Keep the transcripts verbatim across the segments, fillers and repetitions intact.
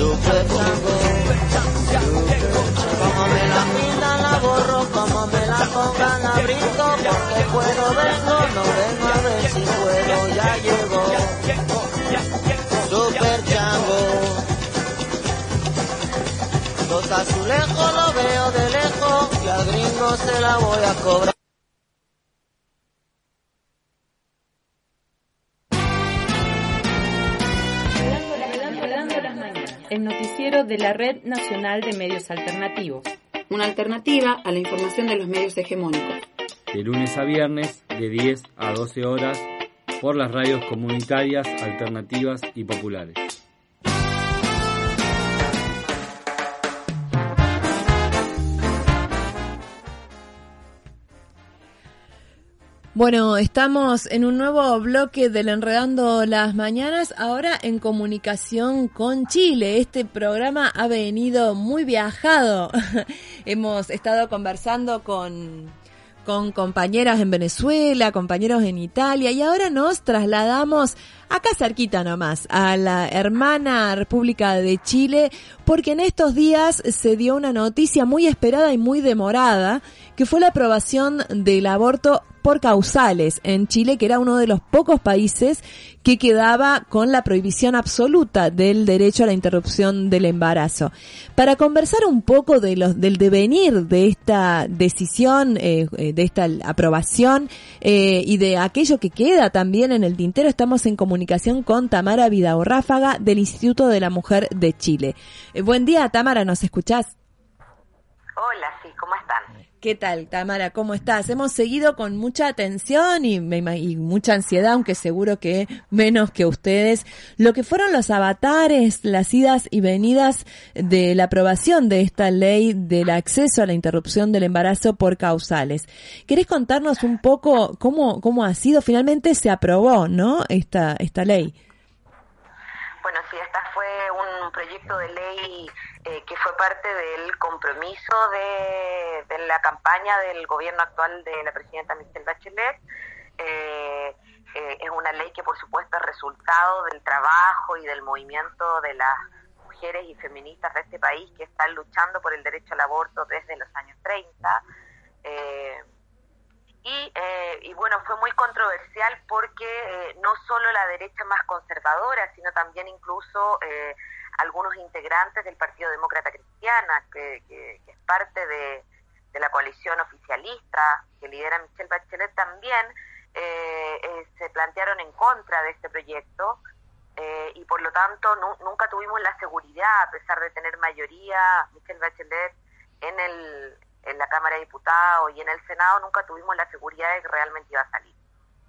Super chango, como me la pintan la borro, como me la pongan la brinco, porque puedo vengo, no vengo a ver si puedo, ya llegó. Super chango, los azulejos lo veo de lejos, y al gringo se la voy a cobrar. El noticiero de la Red Nacional de Medios Alternativos. Una alternativa a la información de los medios hegemónicos. De lunes a viernes, de diez a doce horas, por las radios comunitarias, alternativas y populares. Bueno, estamos en un nuevo bloque del Enredando las Mañanas, ahora en comunicación con Chile. Este programa ha venido muy viajado. Hemos estado conversando con, con compañeras en Venezuela, compañeros en Italia, y ahora nos trasladamos acá cerquita nomás, a la hermana República de Chile, porque en estos días se dio una noticia muy esperada y muy demorada, que fue la aprobación del aborto por causales en Chile, que era uno de los pocos países que quedaba con la prohibición absoluta del derecho a la interrupción del embarazo. Para conversar un poco de los, del devenir de esta decisión, eh, de esta aprobación eh, y de aquello que queda también en el tintero, estamos en comunicación con Tamara Vidaurráfaga del Instituto de la Mujer de Chile. Eh, buen día, Tamara, ¿nos escuchás? Hola, sí, ¿cómo están? ¿Qué tal, Tamara? ¿Cómo estás? Hemos seguido con mucha atención y, y mucha ansiedad, aunque seguro que menos que ustedes, lo que fueron los avatares, las idas y venidas de la aprobación de esta ley del acceso a la interrupción del embarazo por causales. ¿Querés contarnos un poco cómo, cómo ha sido? Finalmente se aprobó, ¿no? Esta, esta ley. Bueno, sí, esta fue un proyecto de ley eh, que fue parte del compromiso de, de la campaña del gobierno actual de la presidenta Michelle Bachelet. Eh, eh, es una ley que, por supuesto, es resultado del trabajo y del movimiento de las mujeres y feministas de este país que están luchando por el derecho al aborto desde los años treinta. Eh, Y, eh, y bueno, fue muy controversial porque eh, no solo la derecha más conservadora, sino también incluso eh, algunos integrantes del Partido Demócrata Cristiana, que, que, que es parte de, de la coalición oficialista que lidera Michelle Bachelet, también eh, eh, se plantearon en contra de este proyecto eh, y por lo tanto nu- nunca tuvimos la seguridad, a pesar de tener mayoría, Michelle Bachelet en el... en la Cámara de Diputados y en el Senado, nunca tuvimos la seguridad de que realmente iba a salir.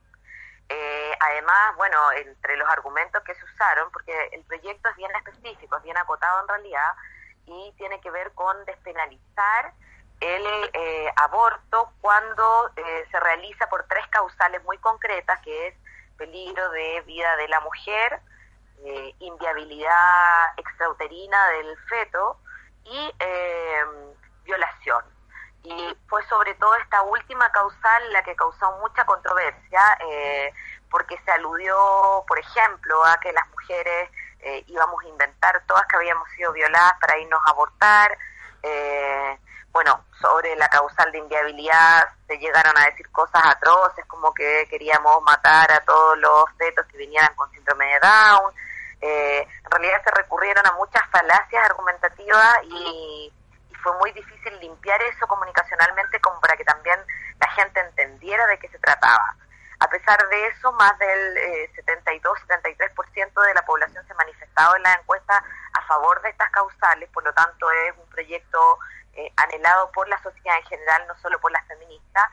Eh, además, bueno, entre los argumentos que se usaron, porque el proyecto es bien específico, es bien acotado en realidad, y tiene que ver con despenalizar el eh, aborto cuando eh, se realiza por tres causales muy concretas, que es peligro de vida de la mujer, eh, inviabilidad extrauterina del feto y eh, violación. Y fue sobre todo esta última causal la que causó mucha controversia, eh, porque se aludió, por ejemplo, a que las mujeres eh, íbamos a inventar todas que habíamos sido violadas para irnos a abortar. Eh, bueno, sobre la causal de inviabilidad se llegaron a decir cosas atroces, como que queríamos matar a todos los fetos que vinieran con síndrome de Down. Eh, en realidad se recurrieron a muchas falacias argumentativas y fue muy difícil limpiar eso comunicacionalmente como para que también la gente entendiera de qué se trataba. A pesar de eso, más del eh, setenta y dos a setenta y tres por ciento de la población se manifestaba en la encuesta a favor de estas causales, por lo tanto es un proyecto eh, anhelado por la sociedad en general, no solo por las feministas.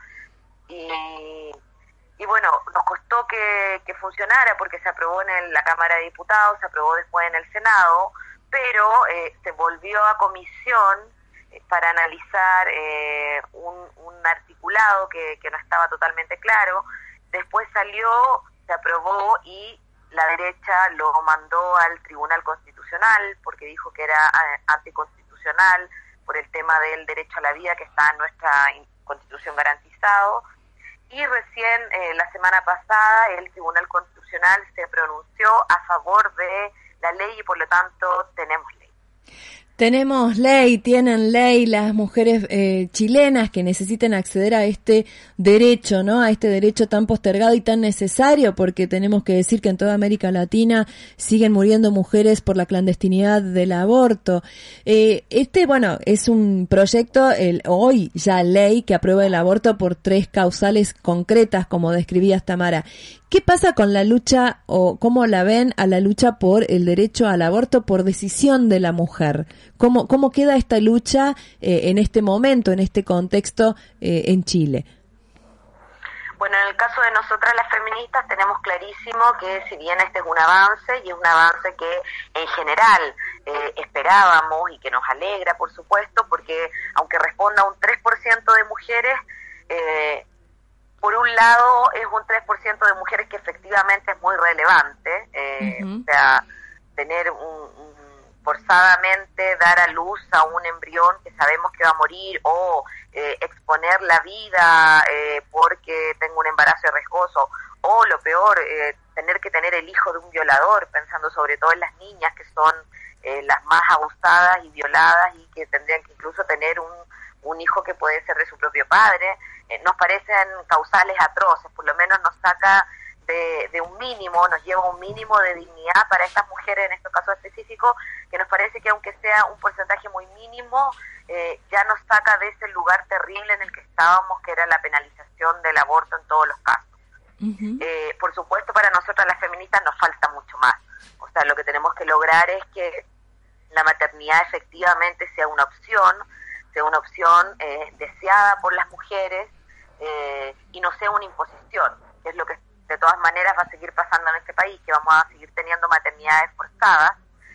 Y, y bueno, nos costó que, que funcionara porque se aprobó en la Cámara de Diputados, se aprobó después en el Senado, pero eh, se volvió a comisión para analizar eh, un, un articulado que, que no estaba totalmente claro. Después salió, se aprobó y la derecha lo mandó al Tribunal Constitucional porque dijo que era anticonstitucional por el tema del derecho a la vida que está en nuestra Constitución garantizado. Y recién, eh, la semana pasada, el Tribunal Constitucional se pronunció a favor de la ley y por lo tanto tenemos ley. Tenemos ley, tienen ley las mujeres eh, chilenas que necesiten acceder a este derecho, ¿no? A este derecho tan postergado y tan necesario, porque tenemos que decir que en toda América Latina siguen muriendo mujeres por la clandestinidad del aborto. Eh, este, bueno, es un proyecto, el, hoy ya ley, que aprueba el aborto por tres causales concretas, como describías, Tamara. ¿Qué pasa con la lucha, o cómo la ven a la lucha por el derecho al aborto por decisión de la mujer? ¿Cómo, cómo queda esta lucha eh, en este momento, en este contexto eh, en Chile? Bueno, en el caso de nosotras las feministas tenemos clarísimo que si bien este es un avance, y es un avance que en general eh, esperábamos y que nos alegra, por supuesto, porque aunque responda a un tres por ciento de mujeres, eh, por un lado es un tres por ciento de mujeres que efectivamente es muy relevante, eh, uh-huh. o sea, tener un, un forzadamente dar a luz a un embrión que sabemos que va a morir, o eh, exponer la vida eh, porque tengo un embarazo riesgoso, o lo peor, eh, tener que tener el hijo de un violador, pensando sobre todo en las niñas que son eh, las más abusadas y violadas y que tendrían que incluso tener un, un hijo que puede ser de su propio padre. Eh, nos parecen causales atroces, por lo menos nos saca de, de un mínimo, nos lleva a un mínimo de dignidad para estas mujeres en estos casos específicos, que nos parece que aunque sea un porcentaje muy mínimo, eh, ya nos saca de ese lugar terrible en el que estábamos, que era la penalización del aborto en todos los casos. Uh-huh. Eh, por supuesto, para nosotras las feministas nos falta mucho más. O sea, lo que tenemos que lograr es que la maternidad efectivamente sea una opción, sea una opción eh, deseada por las mujeres, eh, y no sea una imposición, que es lo que de todas maneras va a seguir pasando en este país, que vamos a seguir teniendo maternidades forzadas,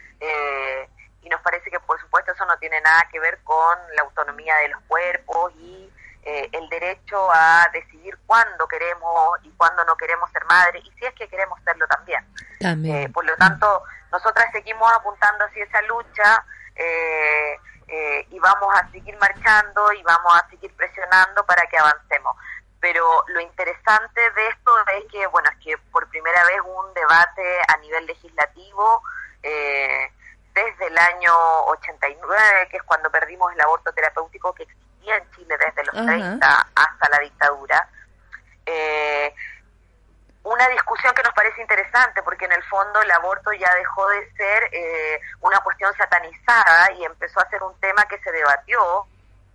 eh, y nos parece que por supuesto eso no tiene nada que ver con la autonomía de los cuerpos y eh, el derecho a decidir cuándo queremos y cuándo no queremos ser madres, y si es que queremos serlo también. también. Eh, por lo tanto, nosotras seguimos apuntando hacia esa lucha, eh, eh, y vamos a seguir marchando y vamos a seguir presionando para que avancemos. Pero lo interesante de esto es que, bueno, es que por primera vez hubo un debate a nivel legislativo eh, desde el año ochenta y nueve, que es cuando perdimos el aborto terapéutico que existía en Chile desde los uh-huh. treinta hasta la dictadura. Eh, una discusión que nos parece interesante, porque en el fondo el aborto ya dejó de ser eh, una cuestión satanizada y empezó a ser un tema que se debatió.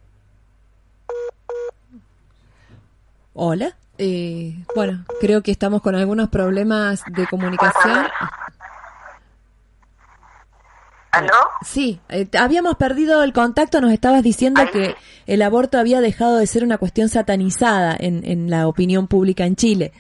Hola, eh, bueno, creo que estamos con algunos problemas de comunicación. ¿Aló? Sí, eh, habíamos perdido el contacto, nos estabas diciendo Ahí. que el aborto había dejado de ser una cuestión satanizada en, en la opinión pública en Chile.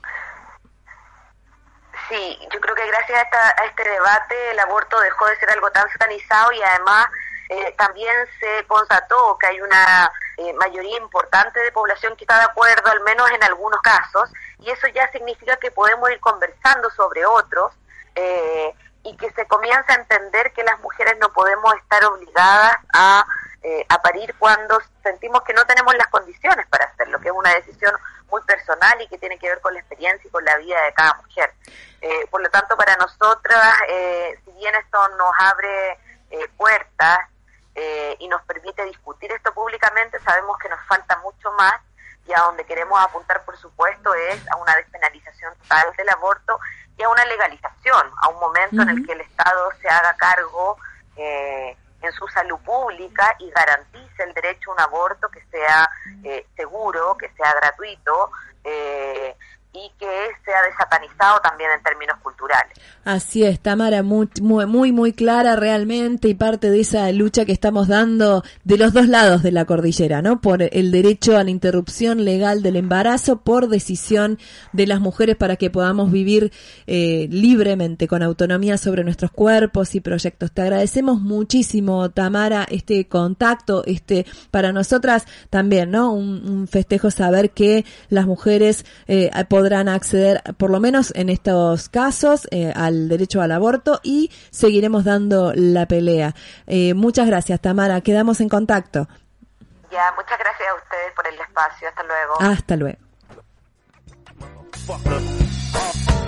Sí, yo creo que gracias a, esta, a este debate el aborto dejó de ser algo tan satanizado, y además eh, también se constató que hay una eh, mayoría importante de población que está de acuerdo, al menos en algunos casos, y eso ya significa que podemos ir conversando sobre otros, eh, y que se comienza a entender que las mujeres no podemos estar obligadas a, eh, a parir cuando sentimos que no tenemos las condiciones para hacerlo, que es una decisión muy personal y que tiene que ver con la experiencia y con la vida de cada mujer. Eh, por lo tanto, para nosotras, eh, si bien esto nos abre eh, puertas eh, y nos permite discutir esto públicamente, sabemos que nos falta mucho más, y a donde queremos apuntar, por supuesto, es a una despenalización total del aborto y a una legalización, a un momento uh-huh. en el que el Estado se haga cargo eh, en su salud pública y garantice el derecho a un aborto que sea eh, seguro, que sea gratuito, eh, y que sea desatanizado también en términos culturales. Así es, Tamara, muy, muy, muy, muy clara realmente, y parte de esa lucha que estamos dando de los dos lados de la cordillera, ¿no? Por el derecho a la interrupción legal del embarazo, por decisión de las mujeres, para que podamos vivir eh, libremente, con autonomía sobre nuestros cuerpos y proyectos. Te agradecemos muchísimo, Tamara, este contacto, este, para nosotras también, ¿no? Un, un festejo saber que las mujeres eh, podrán acceder, por lo menos en estos casos, eh, al derecho al aborto, y seguiremos dando la pelea. Eh, muchas gracias, Tamara. Quedamos en contacto. Ya, muchas gracias a ustedes por el espacio. Hasta luego. Hasta luego.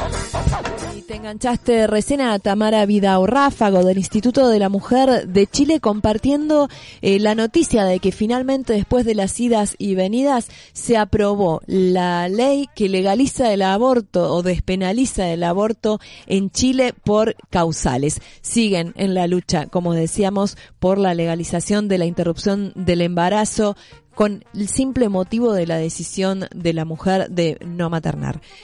Y te enganchaste recién a Tamara Vidal Ráfago del Instituto de la Mujer de Chile compartiendo eh, la noticia de que finalmente después de las idas y venidas se aprobó la ley que legaliza el aborto o despenaliza el aborto en Chile por causales. Siguen en la lucha, como decíamos, por la legalización de la interrupción del embarazo con el simple motivo de la decisión de la mujer de no maternar.